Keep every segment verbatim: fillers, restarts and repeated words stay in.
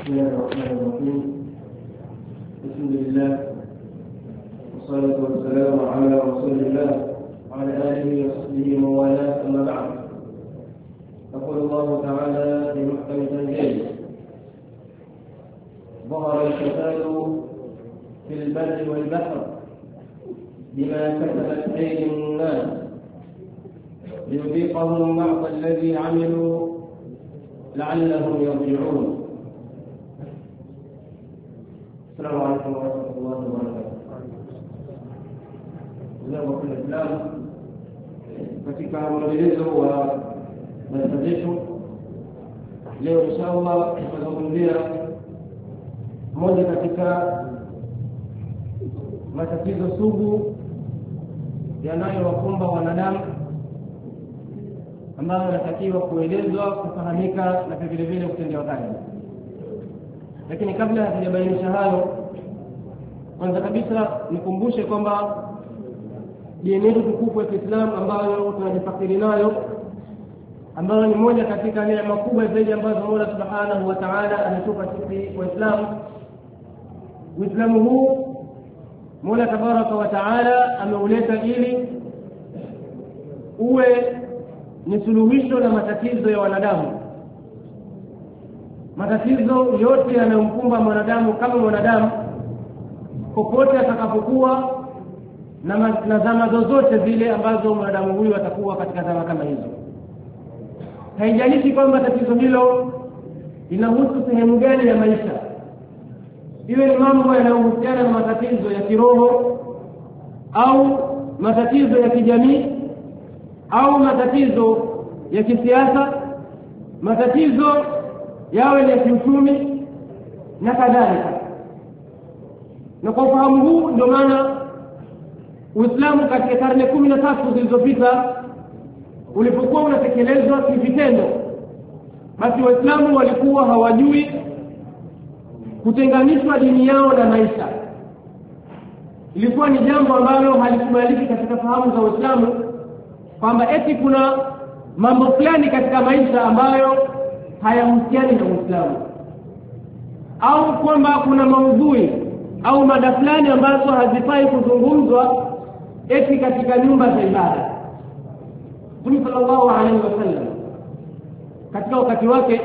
بسم الله الرحمن الرحيم. بسم الله والصلاة والسلام على رسول الله وعلى آله وصحبه وموالاه، أما بعد. يقول الله تعالى في محكم تنزيله: ظهر الفساد في البر والبحر بما كسبت أيدي الناس ليذيقهم بعض الذي عملوا لعلهم يرجعون. السلام عليكم ورحمة الله وبركاته. Leo kwa Islam katika mwendelezo wa darasa letu, leo inshallah tutazungumzia moja katika matatizo sugu yanayowakumba wanadamu, ambayo yanatakiwa kuelezwa, kufahamika na vile vile kutendewa kazi. Lakini kabla hatujabainisha hayo, kwanza kabisa nikumbushe kwamba dini yetu tukufu ya Kiislamu ambayo tunajifakiri nayo, ambayo ni moja katika neema kubwa zaidi ambazo Mola Subhanahu wa Ta'ala ametupa sisi Waislamu. Uislamu huu Mola Tabaraka wa Ta'ala ameuleta ili uwe ni suluhisho la matatizo ya wanadamu. Matatizo yote yanayomkumba mwanadamu kama mwanadamu, popote atakapokuwa na, na zama zozote zile ambazo mwanadamu huyu atakuwa katika zama kama hizo. Haijalishi kwamba tatizo hilo linahusu sehemu gani ya maisha, iwe ni mambo yanayohusiana na matatizo ya kiroho au matatizo ya kijamii au matatizo ya kisiasa, matatizo yawe ya kiuchumi na kadhalika. Na kwa ufahamu huu ndio maana Uislamu katika karne kumi na tatu zilizopita ulipokuwa unatekelezwa kivitendo, basi Waislamu walikuwa hawajui kutenganishwa dini yao na maisha. Ilikuwa ni jambo ambalo halikubaliki katika fahamu za Uislamu kwamba eti kuna mambo fulani katika maisha ambayo hayahusiani na Uislamu, au kwamba kuna maudhui au mada fulani ambazo hazifai kuzungumzwa eti katika nyumba za ibada. Mtume sallallahu alaihi wasallam katika wakati wake,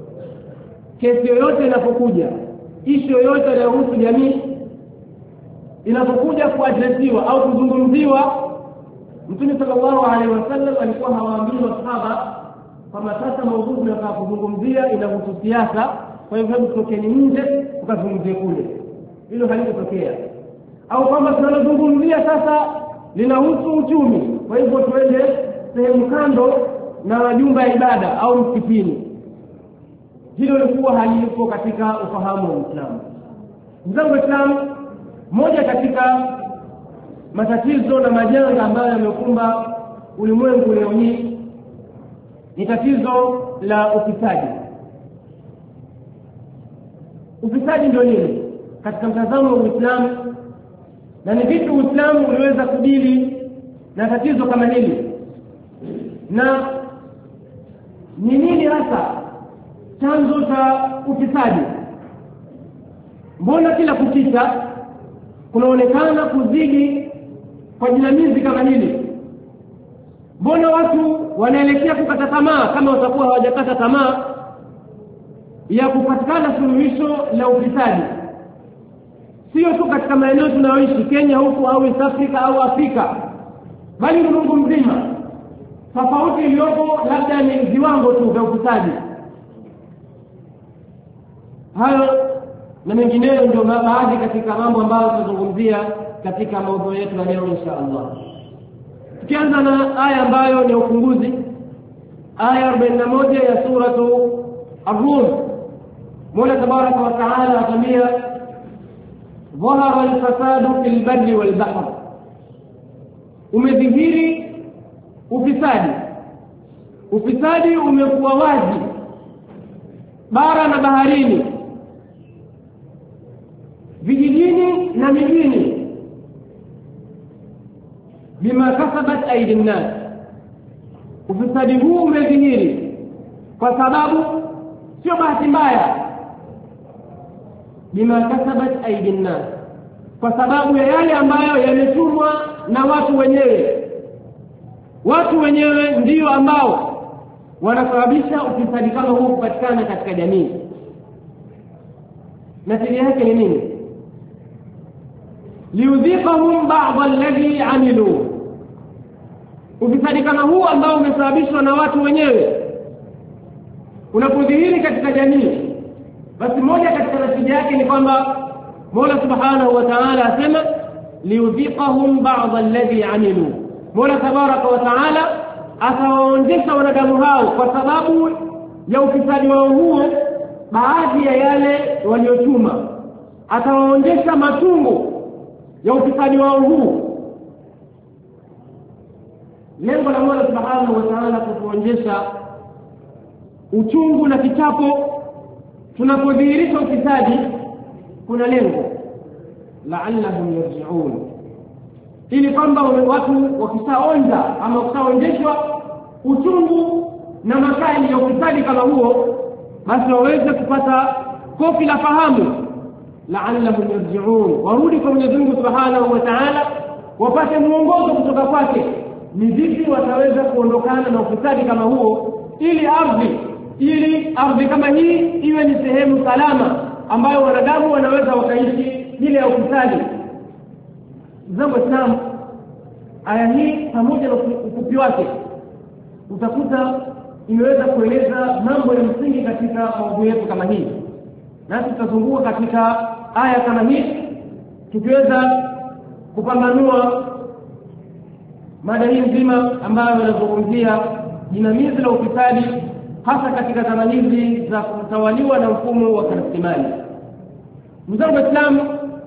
kesi yoyote inapokuja, ishu yoyote inayohusu jamii inapokuja kuadresiwa au kuzungumziwa, Mtume sallallahu alaihi wasallam alikuwa hawaambii masahaba kama sasa maudhui tunataka kuzungumzia inahusu siasa, kwa hivyo hebu tutokeni nje tukazungumzie kule. Hilo halitotokea. Au kama tunazungumzia sasa linahusu uchumi, kwa hivyo tuende sehemu kando na nyumba ya ibada au msikitini. Hilo lilikuwa halipo katika ufahamu wa Uislamu. Mzangu Islam, moja katika matatizo na majanga ambayo yamekumba ulimwengu leo hii ni tatizo la ufisadi. Ufisadi ndio nini katika mtazamo wa Uislamu, na ni vipi Uislamu uliweza kudili na tatizo kama hili, na ni nini hasa chanzo cha ufisadi? Mbona kila kukicha kunaonekana kuzidi kwa jinamizi kama hili? Mbona watu wanaelekea kukata tamaa kama watakuwa hawajakata tamaa ya kupatikana suluhisho la ufisadi? Sio tu katika maeneo tunayoishi Kenya huku au East Africa au Afrika, bali ulimwengu mzima. Tofauti iliyopo labda ni viwango tu vya ufisadi. Hayo na mengineyo ndio baadhi katika mambo ambayo tutazungumzia katika maudhui yetu ya leo insha Allah. Tukianza na aya ambayo ni ufunguzi, aya arobaini na moja ya suratu Ar-Rum. Mola Tabaraka wa Ta'ala atamia: ظهر الفساد في البر والبحر. Umedhihiri ufisadi. Ufisadi umekuwa wazi bara na baharini, vijijini na mijini, bima kasabat aidi nnas. Ufisadi huu umedhihiri kwa sababu sio bahati mbaya, bima kasabat aydin nas, kwa sababu ya yale ambayo yamechumwa na watu wenyewe. Watu wenyewe ndio ambao wanasababisha ufisadi kama huu kupatikana katika jamii. Natija yake ni nini? liudhiqahum ba'd alladhi amilu, ufisadi kama huu ambao umesababishwa na watu wenyewe unapodhihiri katika jamii, basi moja katika natija yake ni kwamba Mola Subhanahu wa Ta'ala asema liudhiqahum ba'd alladhi amilu, Mola Tabaraka wa Ta'ala atawaonjesha wanadamu hao kwa sababu ya ufisadi wao huo baadhi ya yale waliochuma, atawaonjesha matungu ya ufisadi wao huu. Lengo la Mola Subhanahu wa Ta'ala kutuonjesha uchungu na kichapo tunapodhihirisha ufisadi, kuna lengo la'allahum yarji'un, ili kwamba watu wakishaonja ama wakishaonjeshwa uchungu na makali ya ufisadi kama huo, basi waweze kupata kofi la fahamu, la'allahum yarji'un, warudi kwa Mwenyezi Mungu Subhanahu wa Ta'ala, wapate muongozo kutoka kwake ni vipi wataweza kuondokana na ufisadi kama huo, ili ardhi ili ardhi kama hii iwe ni sehemu salama ambayo wanadamu wanaweza wakaishi bila ufisadi. Zangu Islam, aya hii pamoja na ufupi wake utakuta imeweza kueleza mambo ya msingi katika maudhui yetu kama hii, na tutazunguka katika aya kama hii tukiweza kupambanua mada hii nzima ambayo inazungumzia jinamizi la ufisadi, hasa katika zama hizi za kutawaliwa na mfumo wa kirastimali. Mzangu wa Islam,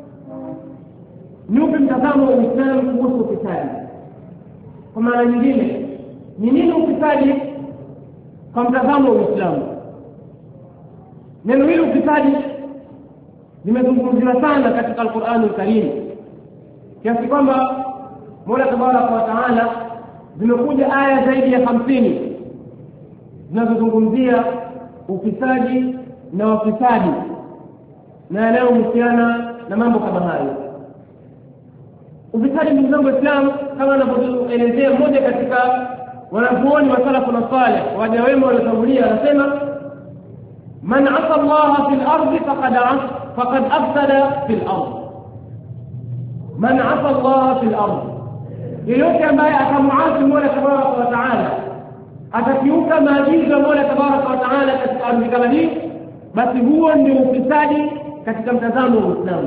ni upi mtazamo wa Uislamu kuhusu ufisadi? Kwa maana nyingine, ni nini ufisadi kwa mtazamo wa Uislamu? Neno hili ufisadi limezungumziwa sana katika Al-Qur'an Al-Karim, kiasi kwamba Mola Tabaraka wa Ta'ala zimekuja aya zaidi ya hamsini zinazozungumzia ufisadi na wafisadi na yanayohusiana na mambo kama hayo. Ufisadi, ndugu zangu Waislamu, kama anavyoelezea mmoja katika wanazuoni wa salafu na salih, waja wema waliotangulia, anasema man asa Allah fil ardi faqad faqad afsada fil ardi. Man asa Allah fil ardi, yeyote ambaye atamuasi Mola Tabaraka wa Ta'ala, atakiuka maagizo ya Mola Tabaraka wa Ta'ala katika ardhi kama hii, basi huo ndio ufisadi katika mtazamo wa Uislamu.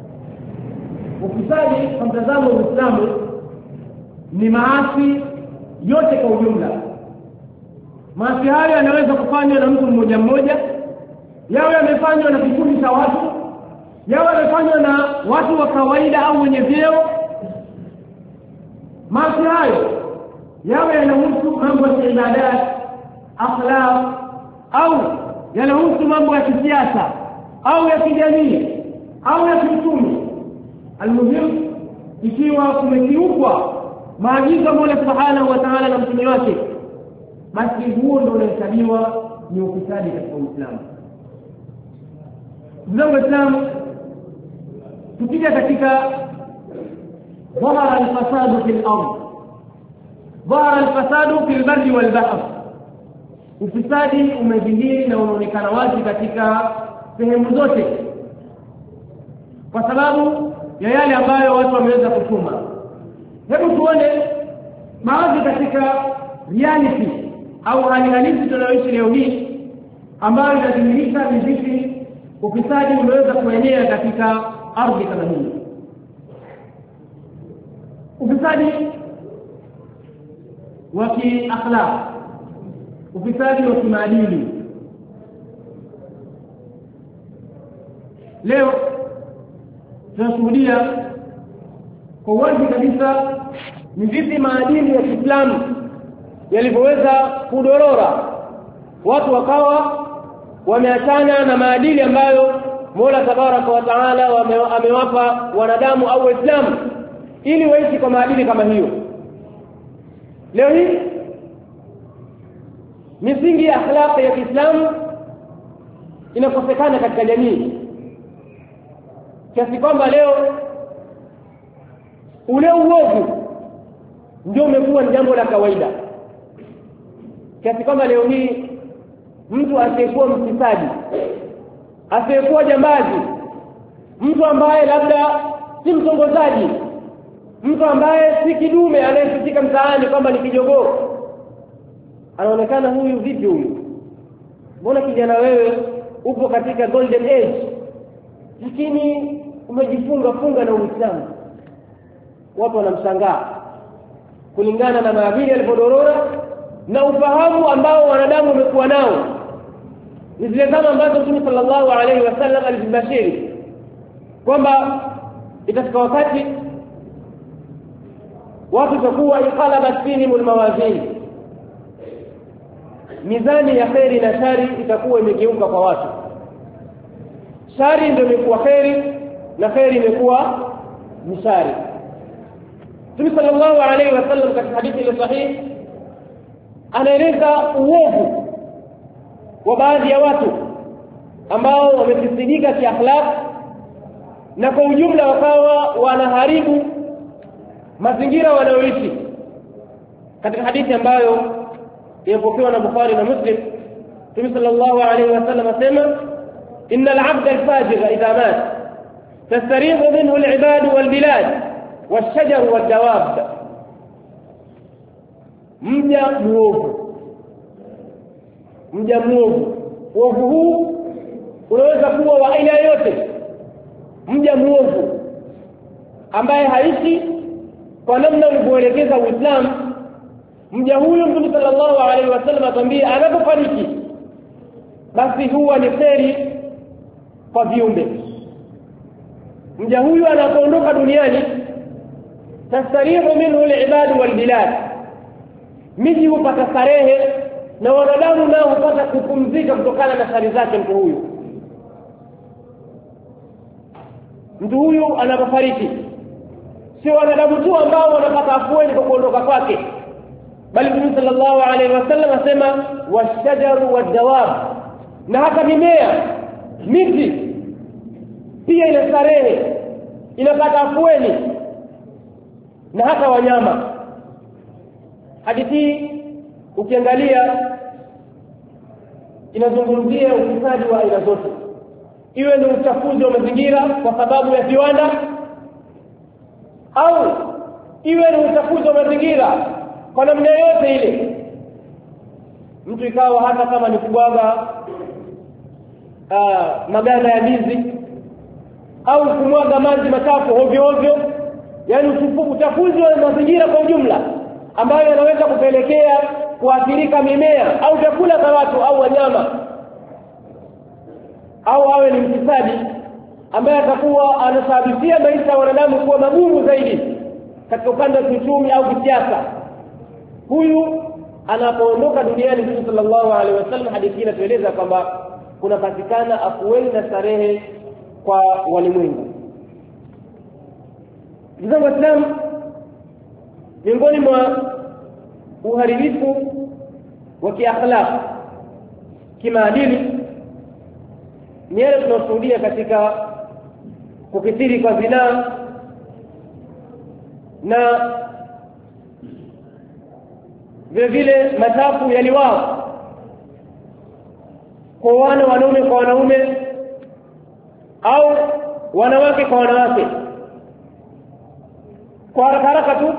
Ufisadi kwa mtazamo wa Uislamu ni maasi yote kwa ujumla. Maasi hayo yanaweza kufanywa na mtu mmoja mmoja, yawe yamefanywa na kikundi cha watu, yawe yamefanywa na watu wa kawaida au wenye vyeo. Maasi hayo yawe yanahusu mambo ya ibada, akhlaq, au yanahusu mambo ya kisiasa au ya kijamii au ya kiuchumi. Almuhimu, ikiwa kumekiukwa maagizo ya Mola Subhanahu wa Ta'ala na mtume wake, basi huo ndio unahesabiwa ni ufisadi katika Uislamu. Ndugu Waislamu, tukija katika ظهر الفساد في الأرض ظهر الفساد في البر والبحر, ufisadi umedhihiri na unaonekana wazi katika sehemu zote kwa sababu ya yale ambayo watu wameweza kuchuma. Hebu tuone baadhi katika reality au hali halisi tunayoishi leo hii, ambayo inadhihirisha ni vipi ufisadi umeweza kuenea katika ardhi kama hii. Ufisadi wa kiakhlaq, ufisadi wa kimaadili. Leo tunashuhudia kwa wazi kabisa ni vipi maadili ya Kiislamu yalivyoweza kudorora, watu wakawa wameachana na maadili ambayo Mola Tabaraka wa Ta'ala amewapa wanadamu au Waislamu ili waishi kwa maadili kama hiyo. Leo hii misingi ya akhlaq ya Kiislamu inakosekana katika jamii. kiasi kwamba leo ule uovu ndio umekuwa ni jambo la kawaida, kiasi kwamba leo hii mtu asiyekuwa mfisadi, asiyekuwa jambazi, mtu ambaye labda si mtongozaji, mtu ambaye si kidume anayefikia mtaani kwamba ni kijogoo, anaonekana huyu vipi huyu? Mbona kijana wewe upo katika golden age lakini umejifunga funga na Uislamu? Watu wanamshangaa kulingana na maadili alipodorora na ufahamu ambao wanadamu wamekuwa nao. Ni zile zama ambazo Mtume sallallahu alaihi wasallam alibashiri kwamba itafika wakati watu watakuwa iqalabat fihim almawazin, mizani ya khairi na shari itakuwa imegeuka kwa watu. Shari ndio imekuwa khairi na khairi imekuwa ni shari. Mtume sallallahu alaihi wasallam katika hadithi ile sahihi anaeleza uovu wa baadhi ya watu ambao wamefisidika kiakhlaq na kwa ujumla wakawa wanaharibu mazingira wanayoishi. Katika hadithi ambayo imepokewa na Bukhari na Muslim, Mtume sallallahu alaihi wasallam asema innal 'abda al-fajir idha mat tastarihu minhu al-'ibad wal-bilad wash-shajar wad-dawab. Mja muovu, mja muovu, uovu huu unaweza kuwa wa aina yote. Mja muovu ambaye haishi kwa namna ulivyoelekeza Uislamu, mja huyo Mtume sallallahu alaihi wasallam atambia anapofariki basi huwa ni kheri kwa viumbe. Mja huyo anapoondoka duniani tasarihu minhu al-ibad wal-bilad, miji hupata starehe na wanadamu nao hupata kupumzika kutokana na shari zake. Mtu huyu mtu huyu anapofariki sio wanadamu tu ambao wanapata afueni kwa kuondoka kwake, bali Mtume sallallahu alaihi wasallam asema washajaru wadawab, na hata mimea, miti pia ina starehe, inapata afueni, na hata wanyama. Hadithi ukiangalia inazungumzia ufisadi wa aina zote, iwe ni uchafuzi wa mazingira kwa sababu ya viwanda, au iwe ni uchafuzi wa mazingira kwa namna yote ile. Mtu ikawa hata kama ni kubwaga uh, maganda ya ndizi au kumwaga maji machafu ovyo ovyo, yani uchafuzi wa mazingira kwa ujumla ambayo yanaweza kupelekea kuathirika mimea au vyakula vya watu au wanyama. Au awe ni mfisadi ambaye atakuwa anasababishia maisha ya wanadamu kuwa magumu zaidi katika upande wa kiuchumi au kisiasa. Huyu anapoondoka duniani, Mtume sallallahu alaihi wasallam hadithi inatueleza kwamba kunapatikana afueni na starehe kwa walimwengu. Ndugu Waislamu, miongoni mwa uharibifu wa kiakhlaq, kimaadili, ni yale tunashuhudia katika kukithiri kwa zinaa na vile vile machafu ya liwaa, kwa wana wanaume kwa wanaume au wanawake kwa wanawake. Kwa haraka haraka tu,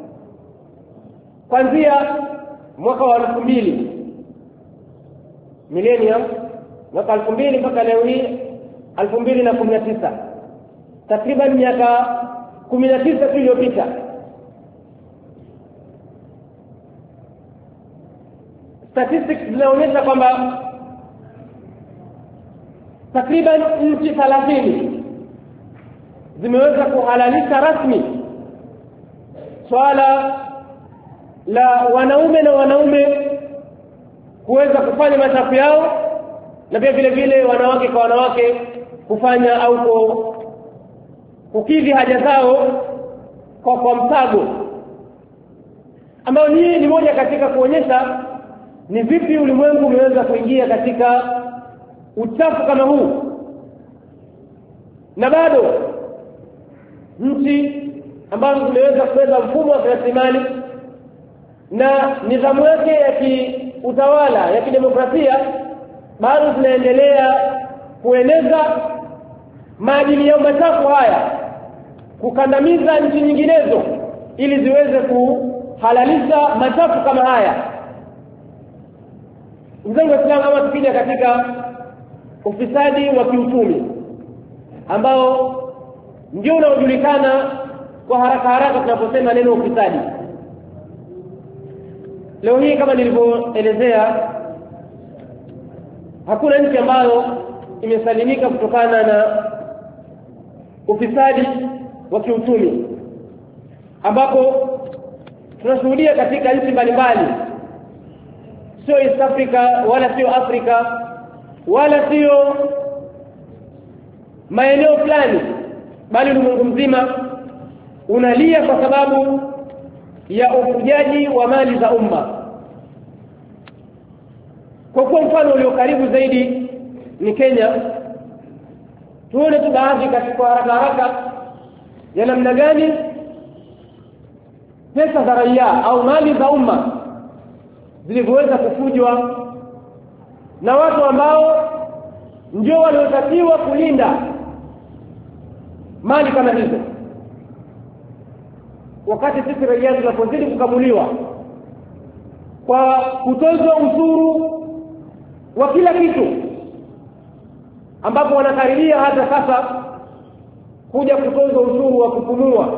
kuanzia mwaka wa elfu mbili millennium, mwaka elfu mbili mpaka leo hii elfu mbili na kumi na tisa, takriban miaka kumi na tisa tu iliyopita, statistics zinaonyesha kwamba takriban nchi thelathini zimeweza kuhalalisha rasmi swala la wanaume na wanaume kuweza kufanya machafu yao, na pia vile vile wanawake kwa wanawake kufanya au kukidhi haja zao kwa kwa msago, ambayo hii ni moja katika kuonyesha ni vipi ulimwengu umeweza kuingia katika uchafu kama huu. Na bado nchi ambazo zimeweza kuweza mfumo wa rasilimali na nidhamu yake ya kiutawala ya kidemokrasia, bado zinaendelea kueneza maadili yao machafu haya, kukandamiza nchi nyinginezo ili ziweze kuhalalisha machafu kama haya. Mzangu wa Islam, kama tukija katika ufisadi wa kiuchumi ambao ndio unaojulikana kwa haraka haraka tunaposema neno ufisadi. Leo hii kama nilivyoelezea, hakuna nchi ambayo imesalimika kutokana na ufisadi wa kiuchumi, ambapo tunashuhudia katika nchi mbalimbali, sio East Africa wala sio Afrika wala sio maeneo fulani, bali ulimwengu mzima unalia kwa sababu ya ufujaji wa mali za umma. Kwa kuwa mfano ulio karibu zaidi ni Kenya, tuone tu baadhi katika haraka haraka ya namna gani pesa za raia au mali za umma zilivyoweza kufujwa na watu ambao ndio waliotakiwa kulinda mali kama hizo, wakati sisi raia tunapozidi kukamuliwa kwa kutozwa ushuru wa kila kitu, ambapo wanakaribia hata sasa kuja kutozwa ushuru wa kupumua.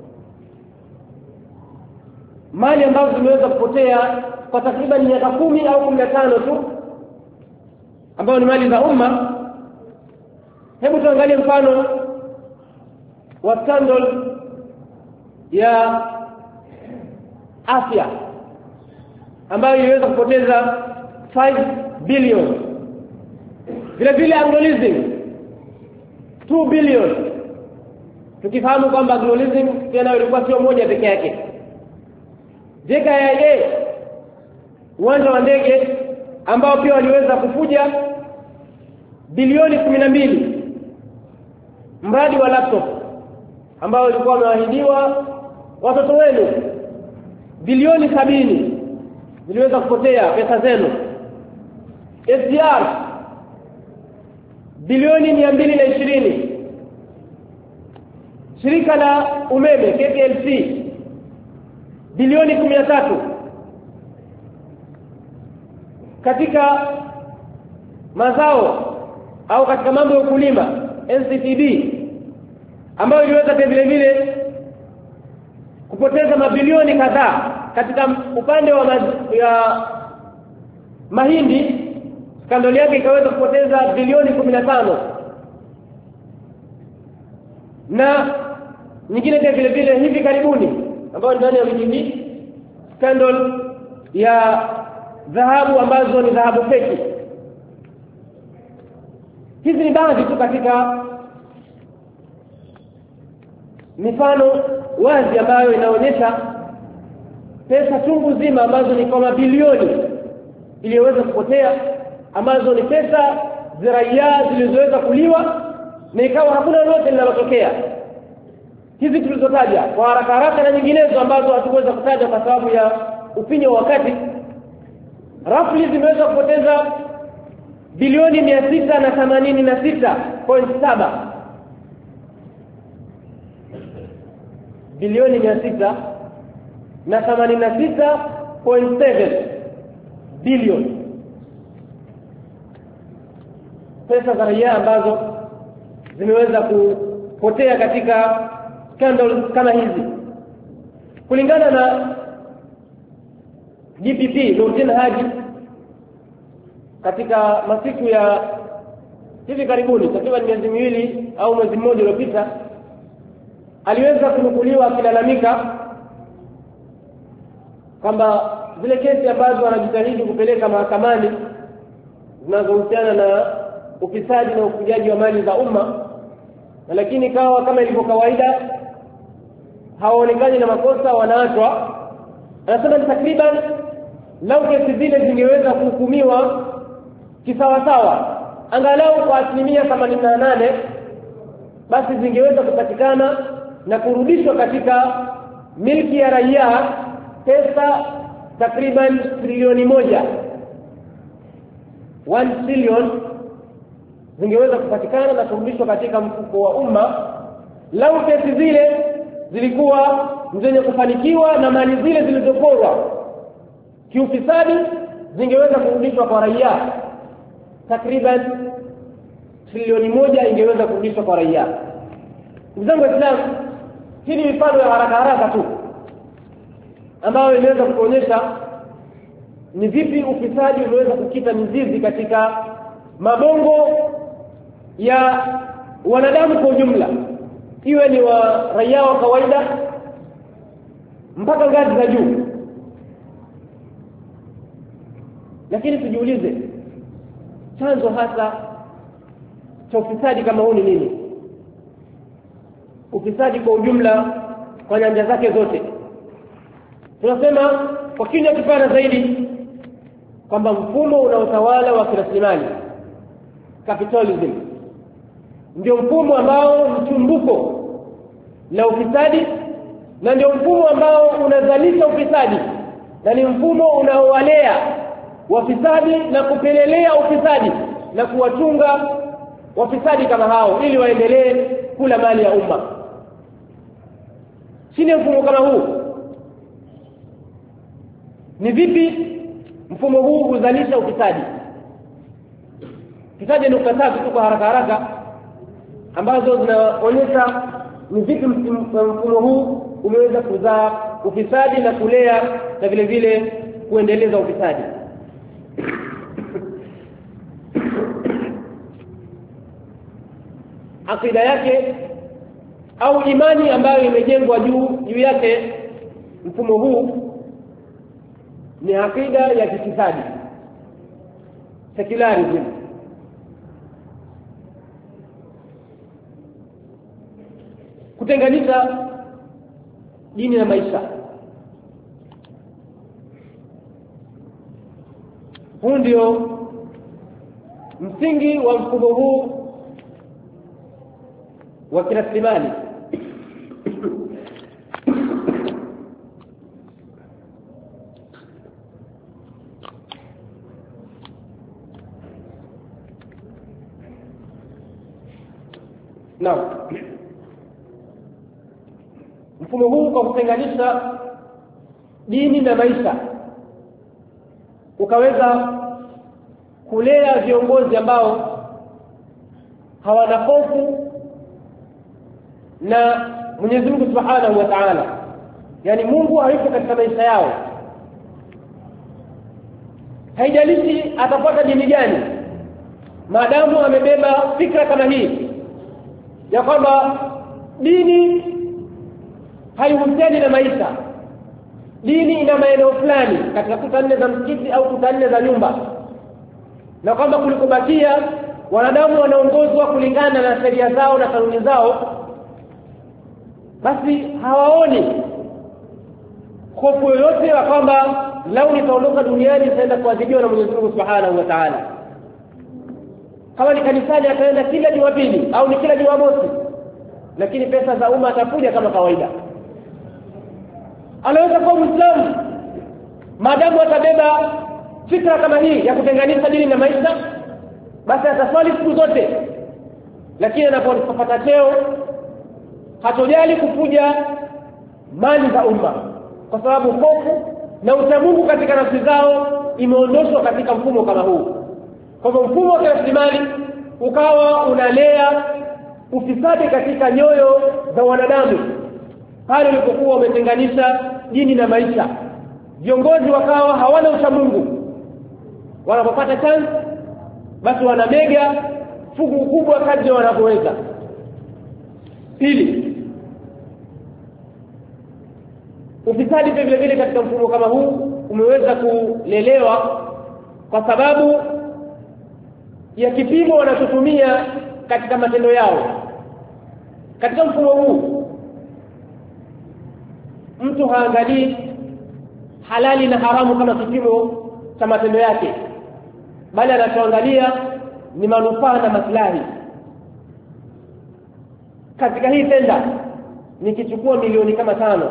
Mali ambazo zimeweza kupotea kwa takriban miaka kumi au kumi na tano tu, ambao ni mali za umma. Hebu tuangalie mfano wa scandal ya afya ambayo iliweza kupoteza five billion. Vile vile Anglolism two billion, tukifahamu kwamba Anglolism pia nayo ilikuwa sio moja peke yake. J K I A, uwanja wa ndege ambao pia waliweza kufuja bilioni kumi na mbili. Mradi wa laptop ambao ulikuwa umeahidiwa watoto wenu, bilioni sabini ziliweza kupotea pesa zenu. S D R bilioni mia mbili na ishirini. Shirika la umeme K P L C bilioni kumi na tatu. Katika mazao au katika mambo ya ukulima N C T B ambayo iliweza vile vile kupoteza mabilioni kadhaa. Katika upande wa maz, ya mahindi, skandali yake ikaweza kupoteza bilioni kumi na tano, na nyingine pia vile vile hivi karibuni ambayo ndani ya wiki hii scandal ya dhahabu ambazo ni dhahabu feki. Hizi ni baadhi tu katika mifano wazi ambayo inaonyesha pesa chungu zima ambazo ni kama bilioni iliyoweza kupotea, ambazo ni pesa za raia zilizoweza kuliwa na ikawa hakuna lolote linalotokea. Hizi tulizotaja kwa haraka haraka na nyinginezo ambazo hatuweza kutaja kwa sababu ya ufinyo wa wakati, roughly zimeweza kupoteza bilioni mia sita na themanini na sita nukta saba. Bilioni mia sita na themanini na sita nukta saba bilioni pesa za raia ambazo zimeweza kupotea katika scandal kama hizi. Kulingana na D P P Nurdin Haji, katika masiku ya hivi karibuni, takriban miezi miwili au mwezi mmoja uliopita, aliweza kunukuliwa akilalamika kwamba zile kesi ambazo wanajitahidi kupeleka mahakamani zinazohusiana na ufisadi na ufujaji wa mali za umma, na lakini kawa kama ilivyo kawaida hawaonekani na makosa, wanaachwa. Anasema takriban lau kesi zile zingeweza kuhukumiwa kisawa sawa angalau kwa asilimia themanini na nane, basi zingeweza kupatikana na kurudishwa katika milki ya raia pesa takriban trilioni moja, one trillion zingeweza kupatikana na kurudishwa katika mfuko wa umma lau pesa zile zilikuwa zenye kufanikiwa na mali zile zilizoporwa kiufisadi zingeweza kurudishwa kwa raia. Takriban trilioni moja ingeweza kurudishwa kwa raia. Mzangu Islam, hii ni mifano ya haraka haraka tu ambayo inaweza kuonyesha ni vipi ufisadi unaweza kukita mizizi katika mabongo ya wanadamu kwa ujumla, iwe ni wa raia wa kawaida mpaka ngazi za juu. Lakini tujiulize, chanzo hasa cha ufisadi kama huu ni nini? Ufisadi kwa ujumla kwa nyanja zake zote, tunasema kwa kina kipana zaidi kwamba mfumo unaotawala wa kiraslimali, capitalism, ndio mfumo ambao ni chumbuko la ufisadi na ndio mfumo ambao unazalisha ufisadi na ni mfumo unaowalea wafisadi na kupelelea ufisadi na kuwachunga wafisadi kama hao ili waendelee kula mali ya umma. Chini mfumo kama huu, ni vipi mfumo huu huzalisha ufisadi? Tutaje nukta tatu kwa haraka haraka ambazo zinaonyesha ni vipi mfumo huu umeweza kuzaa ufisadi na kulea na vile vile kuendeleza ufisadi. Akida yake au imani ambayo imejengwa juu juu yake mfumo huu ni akida ya kifisadi, secularism. Kutenganisha dini na maisha. Huu ndio msingi wa mfumo huu wa kiraslimali. Naam, mfumo huu kwa kutenganisha dini na maisha ukaweza kulea viongozi ambao hawana hofu na Mwenyezi Mungu Subhanahu wa Ta'ala, yani Mungu hayuko katika maisha yao. Haijalishi atapata dini gani, maadamu amebeba fikra kama hii ya kwamba dini haihusiani na maisha. Dini ina maeneo fulani katika kuta nne za msikiti au kuta nne za nyumba, na kwamba kulikobakia wanadamu wanaongozwa kulingana na sheria zao na kanuni zao, basi hawaoni hofu yoyote ya kwamba lau nitaondoka duniani nitaenda kuadhibiwa na Mwenyezi Mungu Subhanahu wa Ta'ala. Kama ni kanisani ataenda kila Jumapili au ni kila Jumamosi, lakini pesa za umma atakuja kama kawaida. Anaweza kuwa Muislamu maadamu atabeba fikra kama hii ya kutenganisha dini na maisha, basi ataswali siku zote, lakini anapopata cheo hatojali kufuja mali za umma, kwa sababu hofu na uchamungu katika nafsi zao imeondoshwa katika mfumo kama huu. Kwa hivyo mfumo wa rasilimali ukawa unalea ufisadi katika nyoyo za wanadamu pale walipokuwa wametenganisha dini na maisha. Viongozi wakawa hawana uchamungu, wanapopata chance basi wanamega fugu kubwa kadri wanapoweza. Pili, ufisadi vile vile katika mfumo kama huu umeweza kulelewa kwa sababu ya kipimo wanachotumia katika matendo yao. Katika mfumo huu mtu haangalii halali na haramu kama kipimo cha matendo yake, bali anachoangalia ni manufaa na maslahi. Katika hii tenda nikichukua milioni kama tano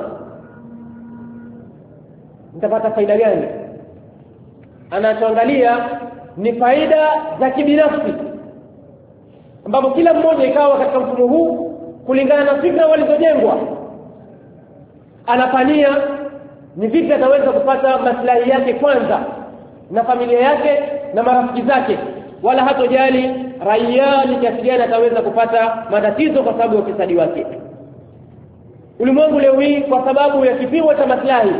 nitapata faida gani? Anachoangalia ni faida za kibinafsi, ambapo kila mmoja ikawa katika mfumo huu kulingana na fikra walizojengwa, anapania ni vipi ataweza kupata maslahi yake kwanza na familia yake na marafiki zake, wala hatojali raia ni kiasi gani ataweza kupata matatizo kwa sababu ya ufisadi wake. Ulimwengu leo hii kwa sababu ya kipimo cha maslahi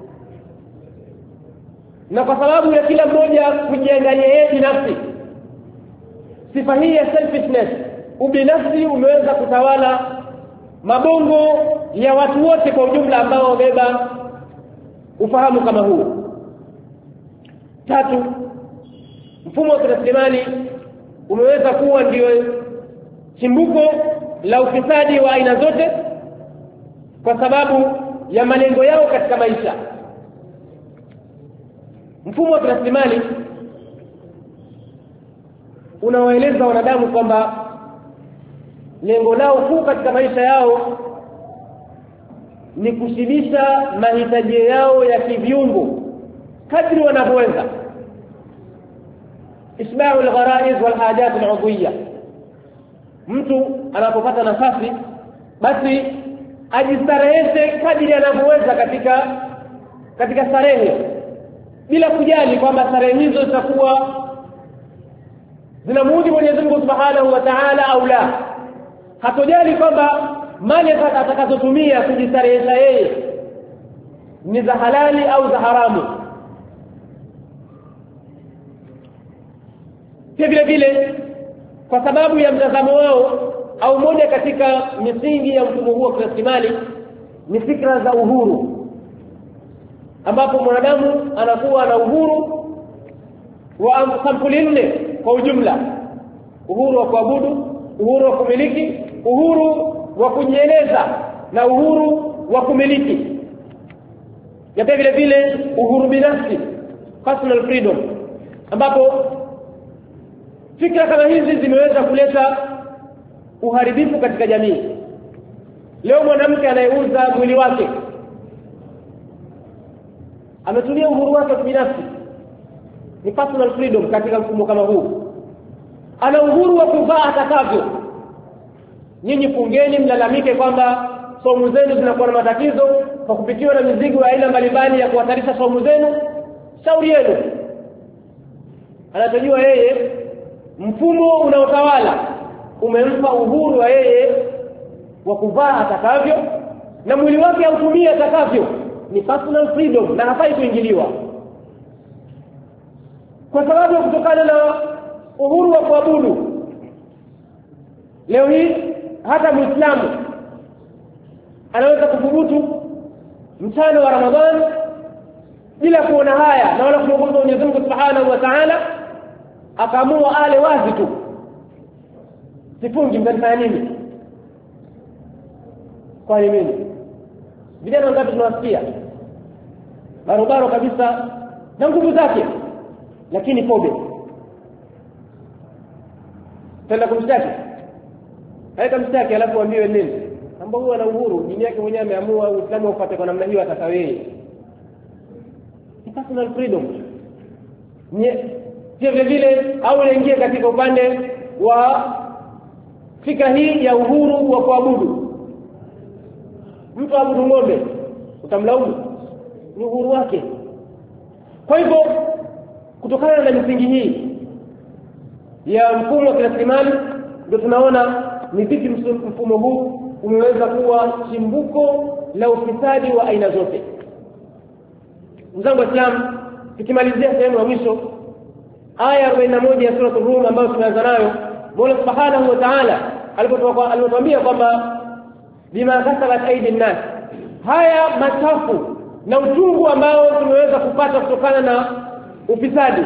na kwa sababu ya kila mmoja kujiangalia yeye binafsi, sifa hii ya selfishness, ubinafsi, umeweza kutawala mabongo ya watu wote kwa ujumla ambao wamebeba ufahamu kama huu. Tatu, mfumo wa rasilimali umeweza kuwa ndio chimbuko la ufisadi wa aina zote kwa sababu ya malengo yao katika maisha. Mfumo wa rasilimali unawaeleza wanadamu kwamba lengo lao kuu katika maisha yao ni kushibisha mahitaji yao ya kiviungo kadri wanavyoweza, ishba'u al-gharaiz wal hajat al-'udhiyya. Mtu anapopata nafasi basi ajistareheshe kadri anavyoweza katika katika starehe, bila kujali kwamba starehe hizo zitakuwa zinamuudhi Mwenyezi Mungu Subhanahu wa Ta'ala au la. Hatojali kwamba mali atakazotumia kujistarehesha yeye ni za halali au za haramu. Vile vile kwa sababu ya mtazamo wao au moja katika misingi ya mfumo huo wa rasilimali ni fikra za uhuru, ambapo mwanadamu anakuwa na uhuru wa sampuli nne kwa ujumla: uhuru wa kuabudu, uhuru wa kumiliki, uhuru wa kujieleza na uhuru wa kumiliki. Ya vile vile uhuru binafsi, personal freedom, ambapo fikra kama hizi zimeweza kuleta uharibifu katika jamii. Leo mwanamke anayeuza mwili wake ametumia uhuru wake binafsi, ni personal freedom katika mfumo kama huu. Ana uhuru wa kuvaa atakavyo. Nyinyi fungeni mlalamike kwamba somo zenu zinakuwa na matatizo kwa kupitiwa na mizigo ya aina mbalimbali ya kuhatarisha somo zenu, shauri yenu. Anatojua yeye mfumo unaotawala umempa uhuru wa yeye wa kuvaa atakavyo na mwili wake autumie atakavyo, ni personal freedom na hafai kuingiliwa. Kwa sababu kutokana na uhuru wa kuabudu, leo hii hata Muislamu anaweza kuthubutu mchana wa Ramadhani bila kuona haya na wala kumwogopa Mwenyezi Mungu Subhanahu wa Ta'ala, akaamua ale wazi tu, sifungi, mtanifanya nini? Kwa nini? Vijana ngapi tunawasikia barabara kabisa na nguvu zake, lakini pobe tena kumshtaki, haika mshtaki alafu ambiwe nini? Ambao huwa na uhuru, dini yake mwenyewe ameamua Uislamu ufuate kwa namna hiyo atakawe. Personal freedom. Nye vile vile au ingia katika upande wa fikra hii ya uhuru wa kuabudu. Mtu abudu ng'ombe, utamlaumu? Ni uhuru wake. Kwa hivyo kutokana na misingi hii ya mfumo wa rasilimali ndio tunaona ni vipi mfumo huu umeweza kuwa chimbuko la ufisadi wa aina zote. Mzangu wa Islam, tukimalizia sehemu ya mwisho aya arobaini na moja ya sura Ar-Rum ambayo tunaanza nayo, Mola Subhanahu wa Ta'ala alipotuambia kwamba bima kasabat aidin nas, haya machafu na uchungu ambao tumeweza kupata kutokana na ufisadi,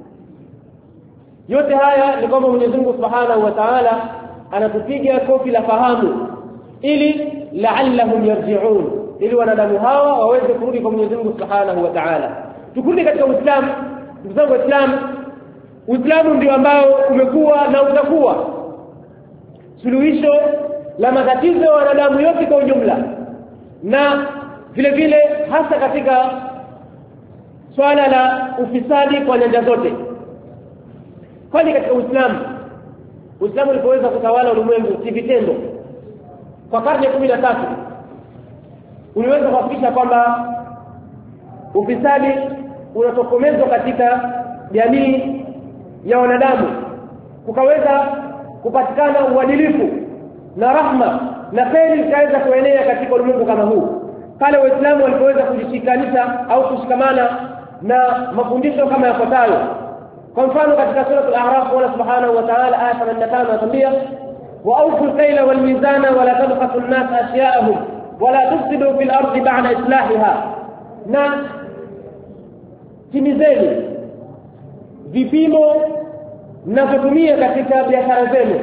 yote haya ni kwamba Mwenyezi Mungu Subhanahu wa Ta'ala anatupiga kofi la fahamu ili la'allahum yarji'un, ili wanadamu hawa waweze kurudi kwa Mwenyezi Mungu Subhanahu wa Ta'ala. Tukurudi katika Uislamu. Ndugu zangu Waislamu, Uislamu ndio ambao umekuwa na utakuwa suluhisho la matatizo ya wanadamu yote kwa ujumla, na vile vile hasa katika swala la ufisadi kwa nyanja zote. Kwani katika Uislamu Uislamu ulipoweza kutawala ulimwengu kivitendo kwa karne ya kumi na tatu, uliweza kuhakikisha kwamba ufisadi unatokomezwa katika jamii ya wanadamu, kukaweza kupatikana uadilifu na rahma na kheri ikaweza kuenea katika ulimwengu kama huu pale Waislamu walipoweza kujishikanisha au kushikamana na mafundisho kama yafuatayo. Kwa mfano katika sura al-A'raf, Allah subhanahu wa ta'ala aya themanini na tano anatuambia wa awfu al-kayla wal mizana wa la tabkhasu an-nas ashya'ahum wa la tufsidu fil ardi ba'da islahiha, na timizeni vipimo mnazotumia katika biashara zenu,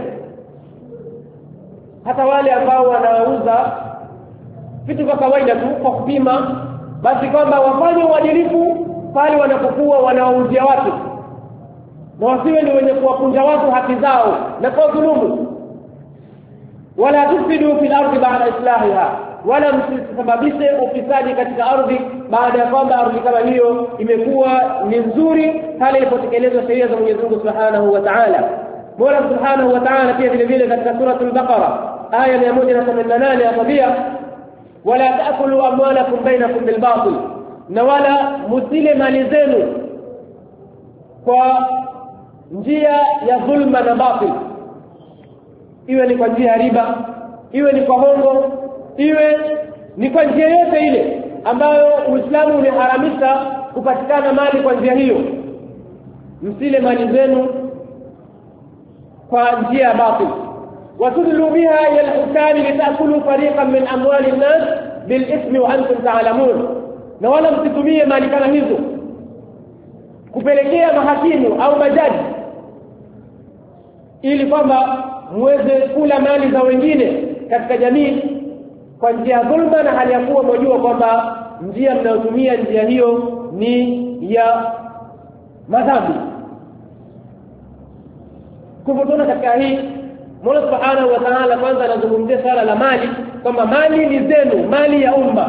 hata wale ambao wanauza vitu vya kawaida tu kwa kupima, basi kwamba wafanye uadilifu pale wanapokuwa wanawauzia watu, na wasiwe ni wenye kuwapunja watu haki zao na kwa dhulumu. Wala tufidu fil ardi ba'da islahiha, wala msisababishe ufisadi katika ardhi baada ya kwamba ardhi kama hiyo imekuwa ni nzuri pale ilipotekelezwa sheria za Mwenyezi Mungu Subhanahu wa Ta'ala. Mola Subhanahu wa Ta'ala pia vile vile katika sura al-Baqara aya mia moja na themanini na nane atabia wala taakulu amwalakum bainakum bil batil, na wala musile mali zenu kwa njia ya dhulma na batil, iwe ni kwa njia ya riba, iwe ni kwa hongo, iwe ni kwa njia yote ile ambayo Uislamu umeharamisha kupatikana mali kwa njia hiyo. Msile mali zenu kwa njia ya batil. وتدلوا بها إلى الحكام لتأكلوا فريقا من أموال الناس بالإثم وأنتم تعلمون, na wala msitumie mali kama hizo kupelekea mahakimu au majaji ili kwamba muweze kula mali za wengine katika jamii kwa njia ya dhulma, na hali ya kuwa mjua kwamba njia mnayotumia njia hiyo ni ya madhambi. Kwa katika hii Mola Subhanahu wa Ta'ala kwanza anazungumzia swala la mali kwamba mali ni zenu, mali ya umma.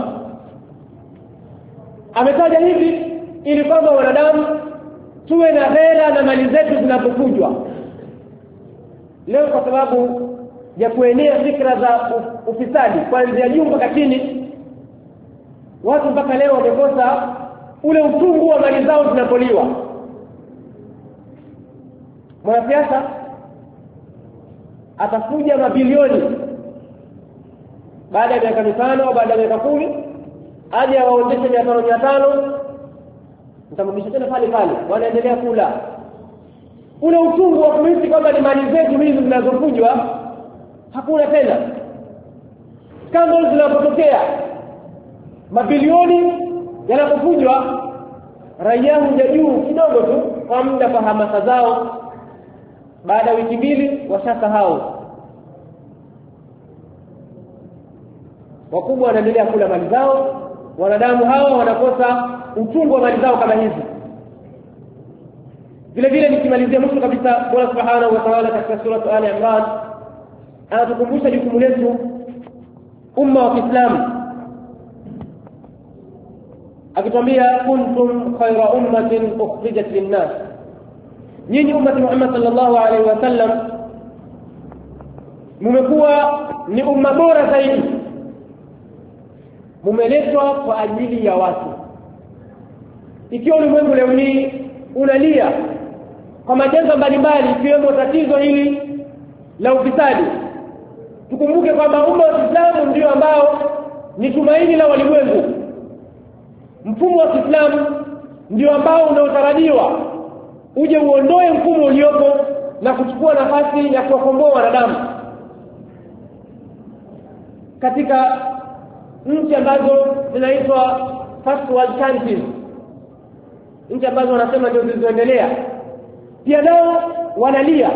Ametaja hivi ili kwamba wanadamu tuwe na hela na mali zetu zinapokujwa. Leo kwa sababu ya kuenea fikra za ufisadi kuanzia juu mpaka chini, watu mpaka leo wamekosa ule utungu wa mali zao zinapoliwa. Mwanasiasa atakuja mabilioni baada ya miaka mitano au baada ya miaka kumi, aje waondeshe mia tano mia tano, mtamrudisha tena pale pale, wanaendelea kula. Ule utungu wa kuhisi kwamba ni mali zetu hizi zinazokujwa hakuna tena. Scandals zinapotokea, mabilioni yanapokujwa, raia huja juu kidogo tu kwa muda kwa hamasa zao, baada ya wiki mbili washasahau. Wakubwa wanaendelea kula mali zao, wanadamu hao wanakosa utungu wa mali zao kama hizi. Vile vile nikimalizia mwisho kabisa, Allah Subhanahu wa Ta'ala katika sura Al-Imran anatukumbusha jukumu letu umma wa Kiislamu, akitwambia kuntum khayra ummatin ukhrijat lin-nas, nyinyi ummati Muhammad sallallahu alaihi wasallam mmekuwa ni umma bora zaidi, mmeletwa kwa ajili ya watu. Ikiwa ulimwengu leo hii unalia kwa majanga mbalimbali ikiwemo tatizo hili la ufisadi, tukumbuke kwamba umma wa Kiislamu ndio ambao ni tumaini la walimwengu. Mfumo wa Kiislamu ndio ambao unaotarajiwa uje uondoe mfumo uliopo na kuchukua nafasi ya kuwakomboa wanadamu katika nchi ambazo zinaitwa first world countries, nchi ambazo wanasema ndio zilizoendelea. Pia nao wanalia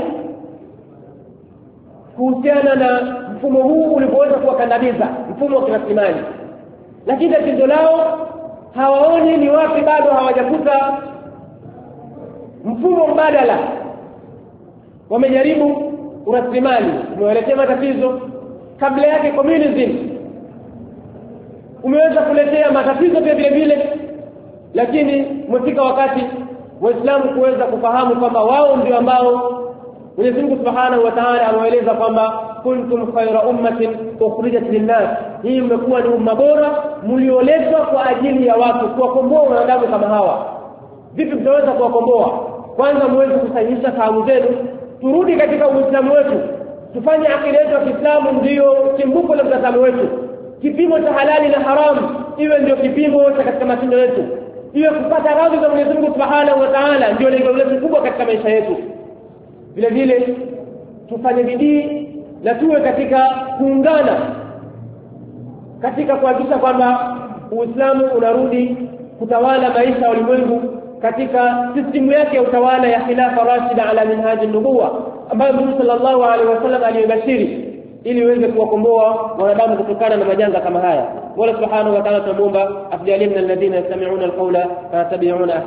kuhusiana na mfumo huu ulipoweza kuwakandamiza, mfumo wa kiraslimali, lakini tatizo lao hawaoni ni wapi bado hawajakuta mfumo mbadala. Wamejaribu uraslimali, umewaletea matatizo. kabla yake communism umeweza kuletea matatizo pia vile vile, lakini umefika wakati waislamu kuweza kufahamu kwamba wao ndio ambao Mwenyezi Mungu Subhanahu wa Ta'ala ameeleza kwamba kuntum khayra ummatin ukhrijat lin-nas, hii mmekuwa ni umma bora mlioletwa kwa ajili ya watu, kuwakomboa wanadamu kama hawa. Vipi mtaweza kuwakomboa? Kwanza muweze kusahihisha fahamu zenu, turudi katika Uislamu wetu, tufanye akida yetu ya Kiislamu ndio chimbuko la mtazamo wetu, kipimo cha halali na haramu iwe ndio kipimo cha katika matendo yetu, iwe kupata radhi za Mwenyezi Mungu Subhanahu wa Ta'ala ndio lengo letu kubwa katika maisha yetu. Vile vile tufanye bidii na tuwe katika kuungana katika kuhakikisha kwamba Uislamu unarudi kutawala maisha ya ulimwengu katika system yake ya utawala ya khilafa rashida ala minhaj an-nubuwa ambayo Mtume sallallahu alaihi wasallam aliyobashiri ili iweze kuwakomboa wanadamu kutokana na majanga kama haya. Wala subhanahu wa ta'ala tumuomba afijalie min alladhina yastami'una alqawla fa yattabi'una